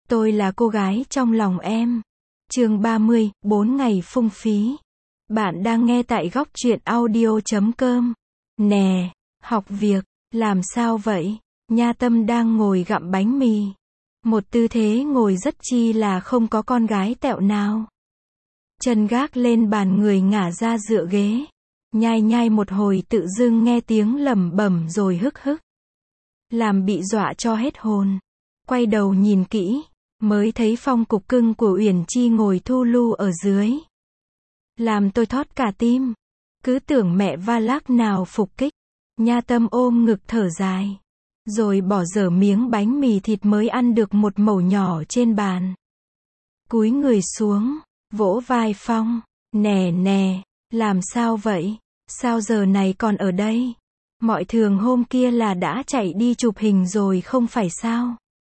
Tôi là cô gái trong lòng em. Chương 30, 4 ngày phung phí. Bạn đang nghe tại góc truyện audio.com. Nè, học việc, làm sao vậy? Nha Tâm đang ngồi gặm bánh mì. Một tư thế ngồi rất chi là không có con gái tẹo nào. Chân gác lên bàn, người ngả ra dựa ghế. Nhai nhai một hồi tự dưng nghe tiếng lẩm bẩm rồi hức hức. Làm bị dọa cho hết hồn. Quay đầu nhìn kỹ, mới thấy Phong cục cưng của Uyển Chi ngồi thu lu ở dưới. Làm tôi thót cả tim. Cứ tưởng mẹ Valak nào phục kích. Nha Tâm ôm ngực thở dài. Rồi bỏ dở miếng bánh mì thịt mới ăn được một mẩu nhỏ trên bàn. Cúi người xuống, vỗ vai Phong. Nè nè, làm sao vậy? Sao giờ này còn ở đây? Mọi thường hôm kia là đã chạy đi chụp hình rồi không phải sao?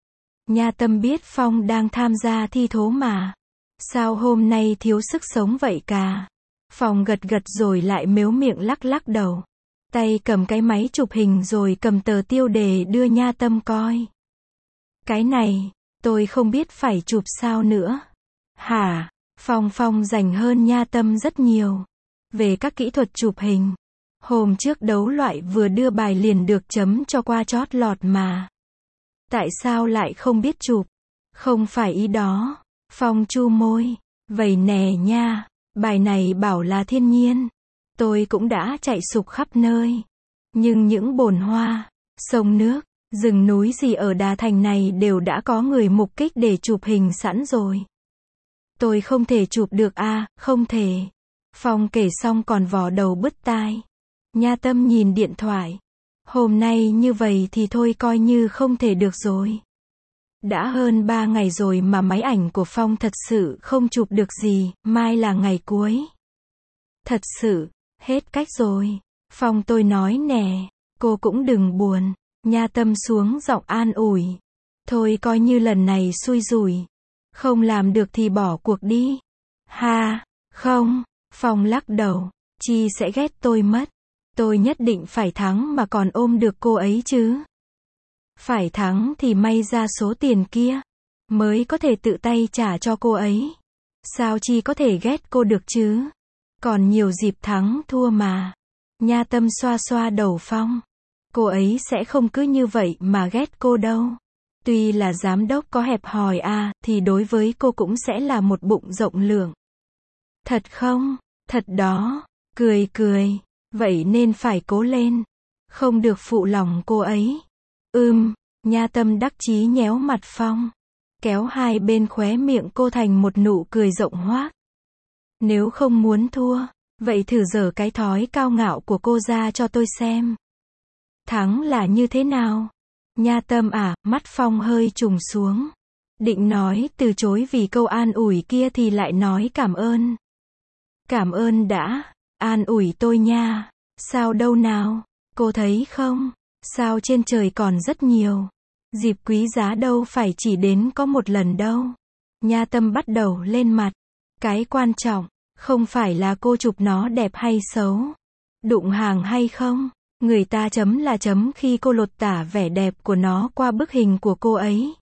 Nha Tâm biết Phong đang tham gia thi thố mà. Sao hôm nay thiếu sức sống vậy cả? Phong gật gật rồi lại mếu miệng lắc lắc đầu. Tay cầm cái máy chụp hình rồi cầm tờ tiêu đề đưa Nha Tâm coi. Cái này, tôi không biết phải chụp sao nữa. Hả? Phong rành hơn Nha Tâm rất nhiều. Về các kỹ thuật chụp hình. Hôm trước đấu loại vừa đưa bài liền được chấm cho qua chót lọt mà. Tại sao lại không biết chụp? Không phải ý đó. Phong chu môi. Vậy nè nha, bài này bảo là thiên nhiên. Tôi cũng đã chạy sục khắp nơi. Nhưng những bồn hoa, sông nước, rừng núi gì ở Đà Thành này đều đã có người mục kích để chụp hình sẵn rồi. Tôi không thể chụp được à, không thể. Phong kể xong còn vò đầu bứt tai. Nha Tâm nhìn điện thoại. Hôm nay như vậy thì thôi coi như không thể được rồi. Đã hơn 3 ngày rồi mà máy ảnh của Phong thật sự không chụp được gì, mai là ngày cuối. Thật sự, hết cách rồi. Phong tôi nói nè, cô cũng đừng buồn. Nha Tâm xuống giọng an ủi. Thôi coi như lần này xui rủi. Không làm được thì bỏ cuộc đi. Ha, không, Phong lắc đầu. Chi sẽ ghét tôi mất. Tôi nhất định phải thắng mà còn ôm được cô ấy chứ. Phải thắng thì may ra số tiền kia. Mới có thể tự tay trả cho cô ấy. Sao Chi có thể ghét cô được chứ? Còn nhiều dịp thắng thua mà. Nha Tâm xoa xoa đầu Phong. Cô ấy sẽ không cứ như vậy mà ghét cô đâu. Tuy là giám đốc có hẹp hòi à, thì đối với cô cũng sẽ là một bụng rộng lượng. Thật không? Thật đó. Cười cười. Vậy nên phải cố lên. Không được phụ lòng cô ấy. Nha Tâm đắc chí nhéo mặt Phong. Kéo hai bên khóe miệng cô thành một nụ cười rộng hoác. Nếu không muốn thua, vậy thử giở cái thói cao ngạo của cô ra cho tôi xem. Thắng là như thế nào? Nha Tâm à, mắt Phong hơi trùng xuống. Định nói từ chối vì câu an ủi kia thì lại nói cảm ơn. Cảm ơn đã. An ủi tôi nha. Sao đâu nào? Cô thấy không? Sao trên trời còn rất nhiều. Dịp quý giá đâu phải chỉ đến có một lần đâu. Nha Tâm bắt đầu lên mặt. Cái quan trọng, không phải là cô chụp nó đẹp hay xấu. Đụng hàng hay không. Người ta chấm là chấm khi cô lột tả vẻ đẹp của nó qua bức hình của cô ấy.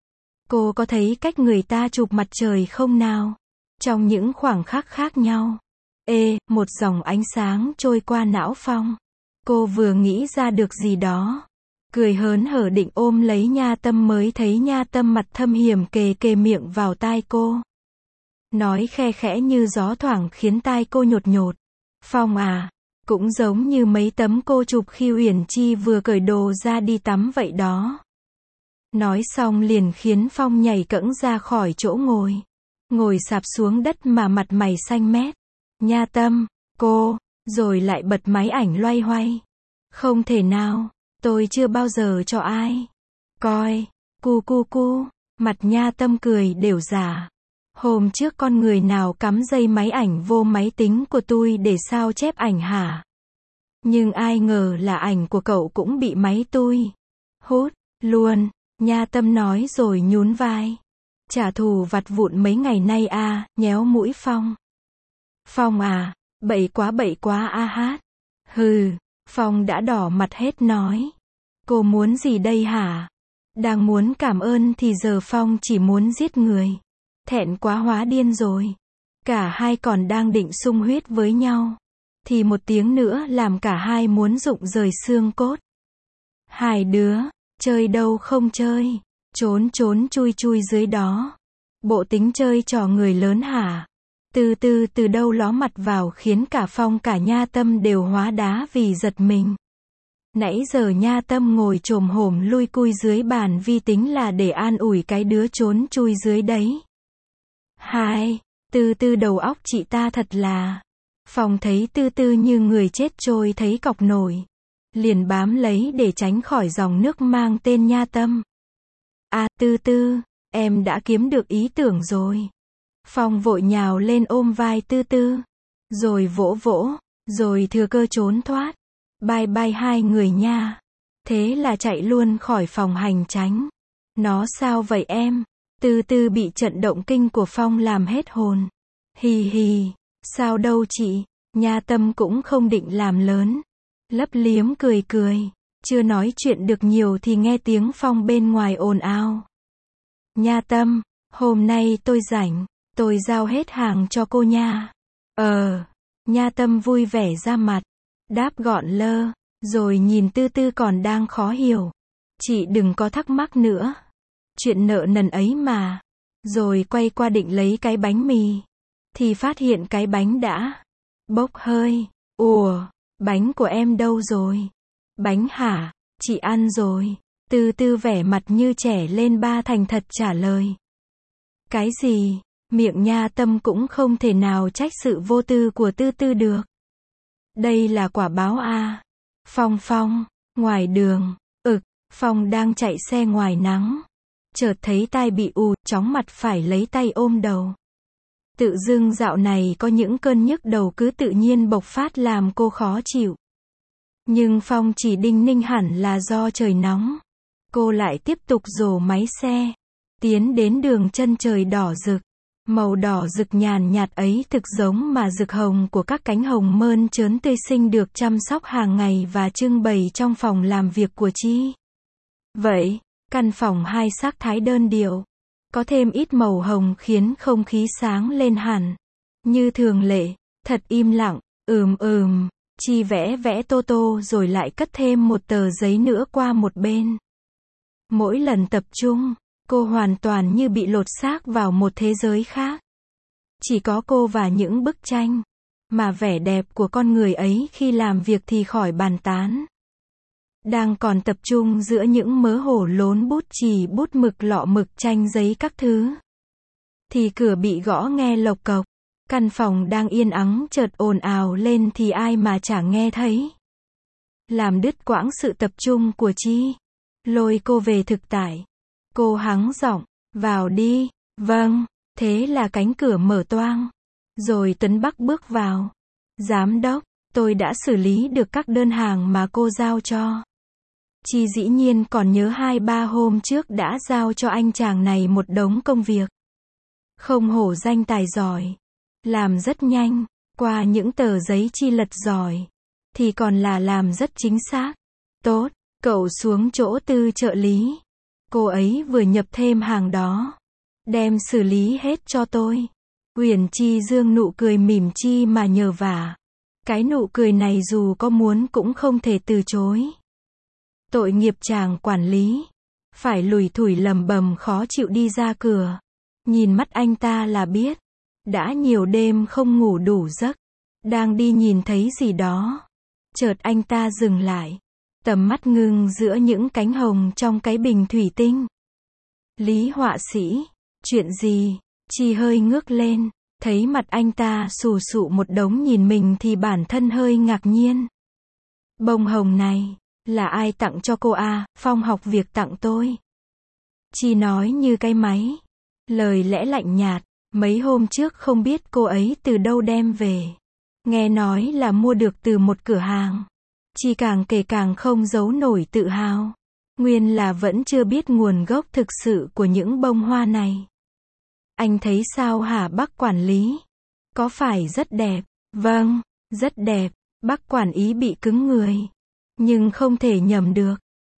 Cô có thấy cách người ta chụp mặt trời không nào? Trong những khoảng khắc khác nhau. Một dòng ánh sáng trôi qua não Phong. Cô vừa nghĩ ra được gì đó. Cười hớn hở định ôm lấy Nha Tâm mới thấy Nha Tâm mặt thâm hiểm kề miệng vào tai cô. Nói khe khẽ như gió thoảng khiến tai cô nhột nhột. Phong à, cũng giống như mấy tấm cô chụp khi Uyển Chi vừa cởi đồ ra đi tắm vậy đó. Nói xong liền khiến Phong nhảy cẫng ra khỏi chỗ ngồi. Ngồi sạp xuống đất mà mặt mày xanh mét. Nha Tâm, cô, rồi lại bật máy ảnh loay hoay. Không thể nào, tôi chưa bao giờ cho ai. Coi, cu, mặt Nha Tâm cười đều giả. Hôm trước con người nào cắm dây máy ảnh vô máy tính của tôi để sao chép ảnh hả? Nhưng ai ngờ là ảnh của cậu cũng bị máy tôi hút luôn. Nha Tâm nói rồi nhún vai. Trả thù vặt vụn mấy ngày nay à, nhéo mũi Phong. Phong à, bậy quá a hát. Hừ, Phong đã đỏ mặt hết nói. Cô muốn gì đây hả? Đang muốn cảm ơn thì giờ Phong chỉ muốn giết người. Thẹn quá hóa điên rồi. Cả hai còn đang định xung huyết với nhau. Thì một tiếng nữa làm cả hai muốn rụng rời xương cốt. Hai đứa, chơi đâu không chơi. Trốn trốn chui chui dưới đó. Bộ tính chơi trò người lớn hả? Từ từ từ đâu ló mặt vào khiến cả Phong cả Nha Tâm đều hóa đá vì giật mình. Nãy giờ Nha Tâm ngồi chồm hổm lui cui dưới bàn vi tính là để an ủi cái đứa trốn chui dưới đấy. Hai, từ từ đầu óc chị ta thật là. Phong thấy từ từ như người chết trôi thấy cọc nổi. Liền bám lấy để tránh khỏi dòng nước mang tên Nha Tâm. À từ từ, em đã kiếm được ý tưởng rồi. Phong vội nhào lên ôm vai từ từ. Rồi vỗ vỗ, rồi thừa cơ trốn thoát. Bye bye hai người nha. Thế là chạy luôn khỏi phòng hành chánh. Nó sao vậy em? Từ từ bị trận động kinh của Phong làm hết hồn. Hì hì, sao đâu chị? Nha Tâm cũng không định làm lớn. Lấp liếm cười cười. Chưa nói chuyện được nhiều thì nghe tiếng Phong bên ngoài ồn ào. Nha Tâm, hôm nay tôi rảnh. Tôi giao hết hàng cho cô nha. Nha Tâm vui vẻ ra mặt. Đáp gọn lơ. Rồi nhìn từ từ còn đang khó hiểu. Chị đừng có thắc mắc nữa. Chuyện nợ nần ấy mà. Rồi quay qua định lấy cái bánh mì. Thì phát hiện cái bánh đã bốc hơi. Ủa, bánh của em đâu rồi? Bánh hả? Chị ăn rồi. Từ từ vẻ mặt như trẻ lên ba thành thật trả lời. Cái gì? Miệng Nha Tâm cũng không thể nào trách sự vô tư của từ từ được. Đây là quả báo à? Phong, ngoài đường. Phong đang chạy xe ngoài nắng. Chợt thấy tai bị ù, chóng mặt phải lấy tay ôm đầu. Tự dưng dạo này có những cơn nhức đầu cứ tự nhiên bộc phát làm cô khó chịu. Nhưng Phong chỉ đinh ninh hẳn là do trời nóng. Cô lại tiếp tục rồ máy xe. Tiến đến đường chân trời đỏ rực. Màu đỏ rực nhàn nhạt ấy thực giống mà rực hồng của các cánh hồng mơn trớn tươi xinh được chăm sóc hàng ngày và trưng bày trong phòng làm việc của Chi. Vậy, căn phòng hai sắc thái đơn điệu. Có thêm ít màu hồng khiến không khí sáng lên hẳn. Như thường lệ, thật im lặng, Chi vẽ tô tô rồi lại cất thêm một tờ giấy nữa qua một bên. Mỗi lần tập trung, cô hoàn toàn như bị lột xác vào một thế giới khác. Chỉ có cô và những bức tranh. Mà vẻ đẹp của con người ấy khi làm việc thì khỏi bàn tán. Đang còn tập trung giữa những mớ hổ lốn bút chì bút mực lọ mực tranh giấy các thứ. Thì cửa bị gõ nghe lộc cộc. Căn phòng đang yên ắng chợt ồn ào lên thì ai mà chả nghe thấy. Làm đứt quãng sự tập trung của Chi. Lôi cô về thực tại. Cô hắng giọng, vào đi. Vâng, thế là cánh cửa mở toang. Rồi Tuấn Bắc bước vào. Giám đốc, tôi đã xử lý được các đơn hàng mà cô giao cho. Chi dĩ nhiên còn nhớ 2-3 hôm trước đã giao cho anh chàng này một đống công việc. Không hổ danh tài giỏi. Làm rất nhanh, qua những tờ giấy Chi lật giỏi. Thì còn là làm rất chính xác. Tốt, cậu xuống chỗ Tư trợ lý. Cô ấy vừa nhập thêm hàng đó. Đem xử lý hết cho tôi. Uyển Chi dương nụ cười mỉm chi mà nhờ vả. Cái nụ cười này dù có muốn cũng không thể từ chối. Tội nghiệp chàng quản lý. Phải lủi thủi lầm bầm khó chịu đi ra cửa. Nhìn mắt anh ta là biết. Đã nhiều đêm không ngủ đủ giấc. Đang đi nhìn thấy gì đó. Chợt anh ta dừng lại. Tầm mắt ngưng giữa những cánh hồng trong cái bình thủy tinh. Lý họa sĩ. Chuyện gì? Chi hơi ngước lên. Thấy mặt anh ta xù xụ một đống nhìn mình thì bản thân hơi ngạc nhiên. Bông hồng này, là ai tặng cho cô à? Phong học việc tặng tôi. Chi nói như cái máy. Lời lẽ lạnh nhạt. Mấy hôm trước không biết cô ấy từ đâu đem về. Nghe nói là mua được từ một cửa hàng. Chi càng kể càng không giấu nổi tự hào. Nguyên là vẫn chưa biết nguồn gốc thực sự của những bông hoa này. Anh thấy sao hả bác quản lý? Có phải rất đẹp? Vâng, rất đẹp. Bác quản lý bị cứng người. Nhưng không thể nhầm được.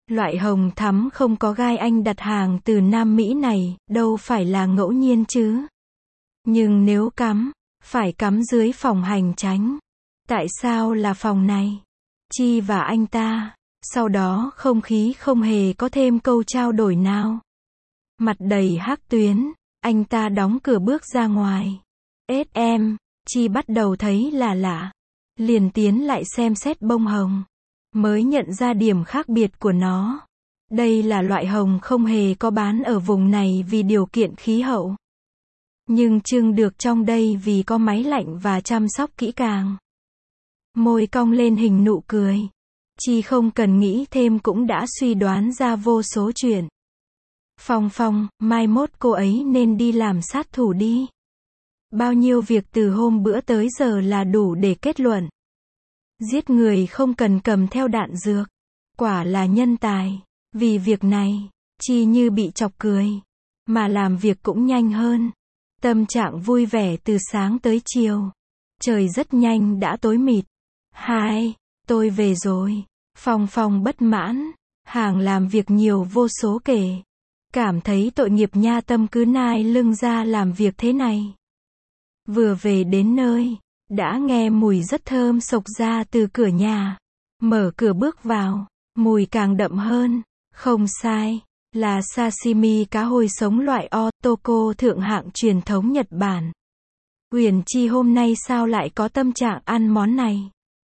Loại hồng thắm không có gai anh đặt hàng từ Nam Mỹ này, đâu phải là ngẫu nhiên chứ. Nhưng nếu cắm, phải cắm dưới phòng hành chánh. Tại sao là phòng này? Chi và anh ta. Sau đó không khí không hề có thêm câu trao đổi nào. Mặt đầy hắc tuyến, anh ta đóng cửa bước ra ngoài. Em, Chi bắt đầu thấy là lạ. Liền tiến lại xem xét bông hồng. Mới nhận ra điểm khác biệt của nó. Đây là loại hồng không hề có bán ở vùng này vì điều kiện khí hậu. Nhưng trưng được trong đây vì có máy lạnh và chăm sóc kỹ càng. Môi cong lên hình nụ cười. Chi không cần nghĩ thêm cũng đã suy đoán ra vô số chuyện. Phong, mai mốt cô ấy nên đi làm sát thủ đi. Bao nhiêu việc từ hôm bữa tới giờ là đủ để kết luận. Giết người không cần cầm theo đạn dược. Quả là nhân tài. Vì việc này, Chi như bị chọc cười. Mà làm việc cũng nhanh hơn. Tâm trạng vui vẻ từ sáng tới chiều. Trời rất nhanh đã tối mịt. Tôi về rồi. Phong bất mãn. Hàng làm việc nhiều vô số kể. Cảm thấy tội nghiệp nha, tâm cứ nai lưng ra làm việc thế này. Vừa về đến nơi, đã nghe mùi rất thơm xộc ra từ cửa nhà. Mở cửa bước vào, mùi càng đậm hơn. Không sai, là sashimi cá hồi sống loại otoko thượng hạng truyền thống Nhật Bản. Huyền Chi hôm nay sao lại có tâm trạng ăn món này?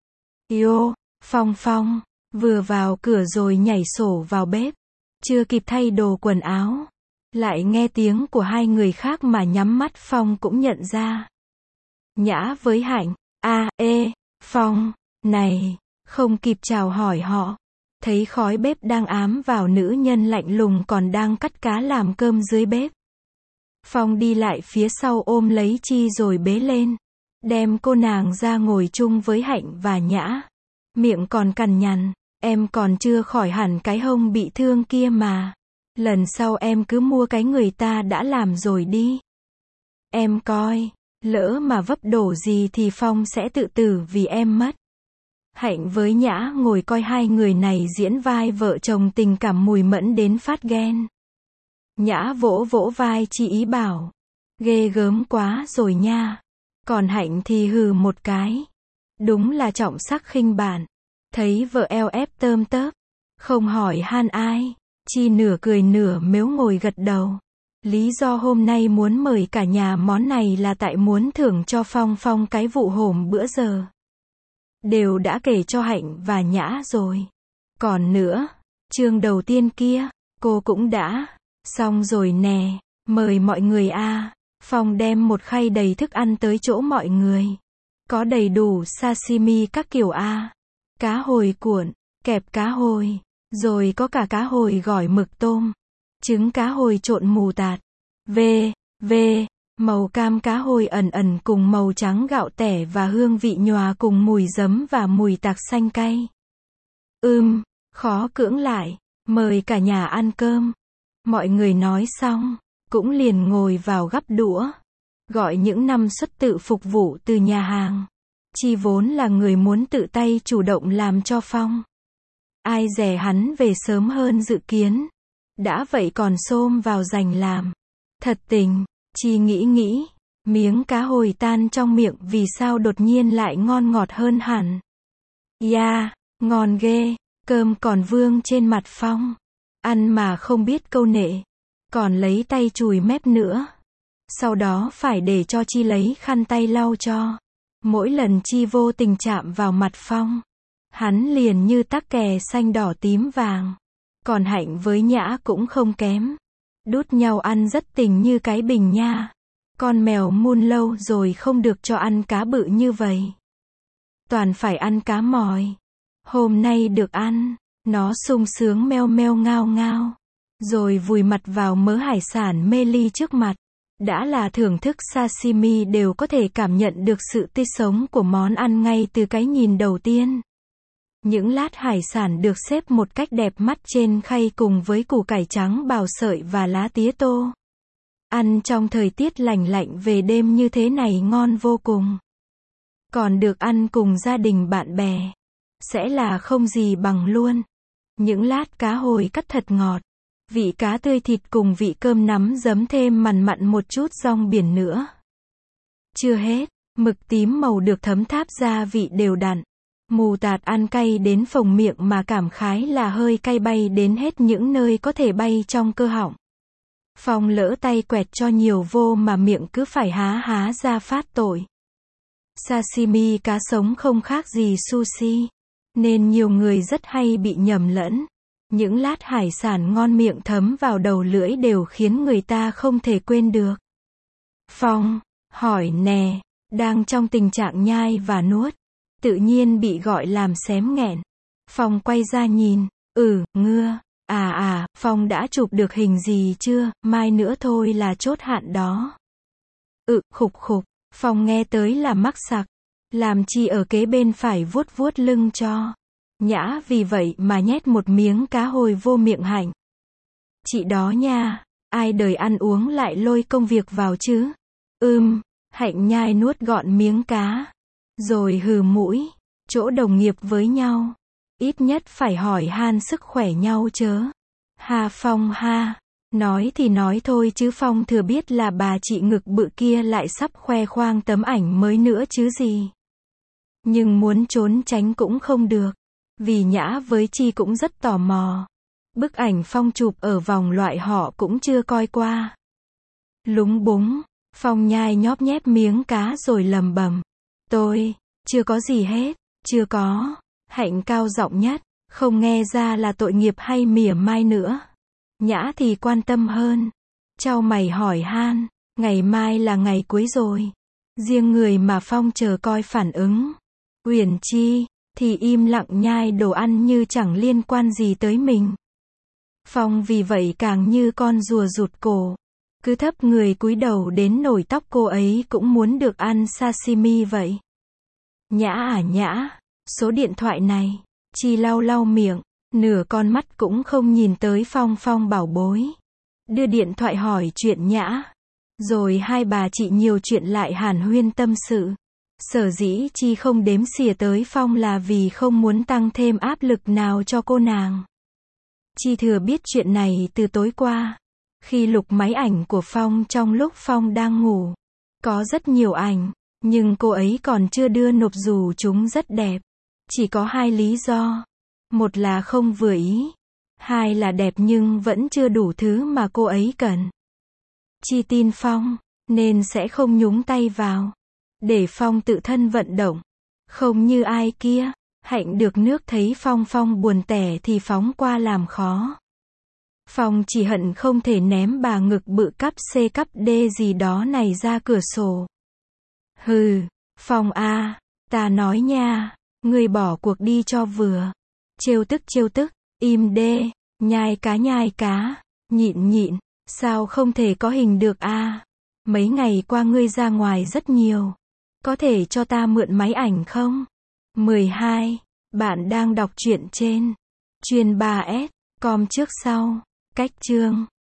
Phong, vừa vào cửa rồi nhảy sổ vào bếp. Chưa kịp thay đồ quần áo. Lại nghe tiếng của hai người khác mà nhắm mắt Phong cũng nhận ra. Nhã với Hạnh. Phong, này, không kịp chào hỏi họ. Thấy khói bếp đang ám vào nữ nhân lạnh lùng còn đang cắt cá làm cơm dưới bếp. Phong đi lại phía sau ôm lấy Chi rồi bế lên. Đem cô nàng ra ngồi chung với Hạnh và Nhã. Miệng còn cằn nhằn. Em còn chưa khỏi hẳn cái hông bị thương kia mà. Lần sau em cứ mua cái người ta đã làm rồi đi. Em coi, lỡ mà vấp đổ gì thì Phong sẽ tự tử vì em mất. Hạnh với Nhã ngồi coi hai người này diễn vai vợ chồng tình cảm mùi mẫn đến phát ghen. Nhã vỗ vỗ vai Chi ý bảo. Ghê gớm quá rồi nha. Còn Hạnh thì hừ một cái. Đúng là trọng sắc khinh bạn. Thấy vợ eo ép tơm tớp. Không hỏi han ai. Chi nửa cười nửa mếu ngồi gật đầu. Lý do hôm nay muốn mời cả nhà món này là tại muốn thưởng cho Phong cái vụ hổm bữa giờ. Đều đã kể cho Hạnh và Nhã rồi. Còn nữa, chương đầu tiên kia, cô cũng đã. Xong rồi nè, mời mọi người a. Phong đem một khay đầy thức ăn tới chỗ mọi người. Có đầy đủ sashimi các kiểu a. Cá hồi cuộn, kẹp cá hồi, rồi có cả cá hồi gỏi mực tôm, trứng cá hồi trộn mù tạt, màu cam cá hồi ẩn ẩn cùng màu trắng gạo tẻ và hương vị nhòa cùng mùi giấm và mùi tạc xanh cay. Khó cưỡng lại, mời cả nhà ăn cơm. Mọi người nói xong, cũng liền ngồi vào gắp đũa, gọi những năm suất tự phục vụ từ nhà hàng. Chi vốn là người muốn tự tay chủ động làm cho Phong. Ai dè hắn về sớm hơn dự kiến. Đã vậy còn xôm vào giành làm. Thật tình, Chi nghĩ, miếng cá hồi tan trong miệng vì sao đột nhiên lại ngon ngọt hơn hẳn. Ngon ghê, cơm còn vương trên mặt Phong. Ăn mà không biết câu nệ. Còn lấy tay chùi mép nữa. Sau đó phải để cho Chi lấy khăn tay lau cho. Mỗi lần Chi vô tình chạm vào mặt Phong, hắn liền như tắc kè xanh đỏ tím vàng. Còn Hạnh với Nhã cũng không kém. Đút nhau ăn rất tình như cái bình nha. Con mèo mun lâu rồi không được cho ăn cá bự như vậy. Toàn phải ăn cá mòi. Hôm nay được ăn, nó sung sướng meo meo ngao ngao. Rồi vùi mặt vào mớ hải sản mê ly trước mặt. Đã là thưởng thức sashimi đều có thể cảm nhận được sự tươi sống của món ăn ngay từ cái nhìn đầu tiên. Những lát hải sản được xếp một cách đẹp mắt trên khay cùng với củ cải trắng bào sợi và lá tía tô. Ăn trong thời tiết lạnh lạnh về đêm như thế này ngon vô cùng. Còn được ăn cùng gia đình bạn bè, sẽ là không gì bằng luôn. Những lát cá hồi cắt thật ngọt. Vị cá tươi thịt cùng vị cơm nắm giấm thêm mằn mặn một chút rong biển nữa. Chưa hết, mực tím màu được thấm tháp gia vị đều đặn. Mù tạt ăn cay đến phồng miệng mà cảm khái là hơi cay bay đến hết những nơi có thể bay trong cơ họng. Phong lỡ tay quẹt cho nhiều vô mà miệng cứ phải há há ra phát tội. Sashimi cá sống không khác gì sushi, nên nhiều người rất hay bị nhầm lẫn. Những lát hải sản ngon miệng thấm vào đầu lưỡi đều khiến người ta không thể quên được. Phong hỏi nè, đang trong tình trạng nhai và nuốt, tự nhiên bị gọi làm xém nghẹn. Phong quay ra nhìn, ngưa, Phong đã chụp được hình gì chưa, mai nữa thôi là chốt hạn đó. Khục khục, Phong nghe tới là mắc sặc, làm chi ở kế bên phải vuốt vuốt lưng cho. Nhã vì vậy mà nhét một miếng cá hồi vô miệng Hạnh. Chị đó nha, ai đời ăn uống lại lôi công việc vào chứ? Hạnh nhai nuốt gọn miếng cá, rồi hừ mũi, chỗ đồng nghiệp với nhau, ít nhất phải hỏi han sức khỏe nhau chớ. Ha Phong ha, nói thì nói thôi chứ Phong thừa biết là bà chị ngực bự kia lại sắp khoe khoang tấm ảnh mới nữa chứ gì. Nhưng muốn trốn tránh cũng không được, vì Nhã với Chi cũng rất tò mò. Bức ảnh Phong chụp ở vòng loại họ cũng chưa coi qua. Lúng búng, Phong nhai nhóp nhép miếng cá rồi lầm bầm. Tôi, chưa có gì hết, chưa có. Hạnh cao giọng nhất, không nghe ra là tội nghiệp hay mỉa mai nữa. Nhã thì quan tâm hơn. Chau mày hỏi han, ngày mai là ngày cuối rồi. Riêng người mà Phong chờ coi phản ứng. Uyển Chi thì im lặng nhai đồ ăn như chẳng liên quan gì tới mình. Phong vì vậy càng như con rùa rụt cổ, cứ thấp người cúi đầu đến nổi tóc cô ấy cũng muốn được ăn sashimi vậy. Nhã Nhã, số điện thoại này. Chi lau lau miệng, nửa con mắt cũng không nhìn tới Phong. Phong bảo bối, đưa điện thoại hỏi chuyện Nhã. Rồi hai bà chị nhiều chuyện lại hàn huyên tâm sự. Sở dĩ Chi không đếm xỉa tới Phong là vì không muốn tăng thêm áp lực nào cho cô nàng. Chi thừa biết chuyện này từ tối qua, khi lục máy ảnh của Phong trong lúc Phong đang ngủ. Có rất nhiều ảnh, nhưng cô ấy còn chưa đưa nộp dù chúng rất đẹp. Chỉ có hai lý do. Một là không vừa ý. Hai là đẹp nhưng vẫn chưa đủ thứ mà cô ấy cần. Chi tin Phong, nên sẽ không nhúng tay vào. Để Phong tự thân vận động. Không như ai kia. Hạnh được nước thấy Phong buồn tẻ thì phóng qua làm khó. Phong chỉ hận không thể ném bà ngực bự cắp C cắp D gì đó này ra cửa sổ. Hừ, Phong ta nói nha, ngươi bỏ cuộc đi cho vừa. Trêu tức, im đê, nhai cá, nhịn, sao không thể có hình được Mấy ngày qua ngươi ra ngoài rất nhiều. Có thể cho ta mượn máy ảnh không? 12. Bạn đang đọc truyện trên Chuyên 3S, com trước sau, cách chương.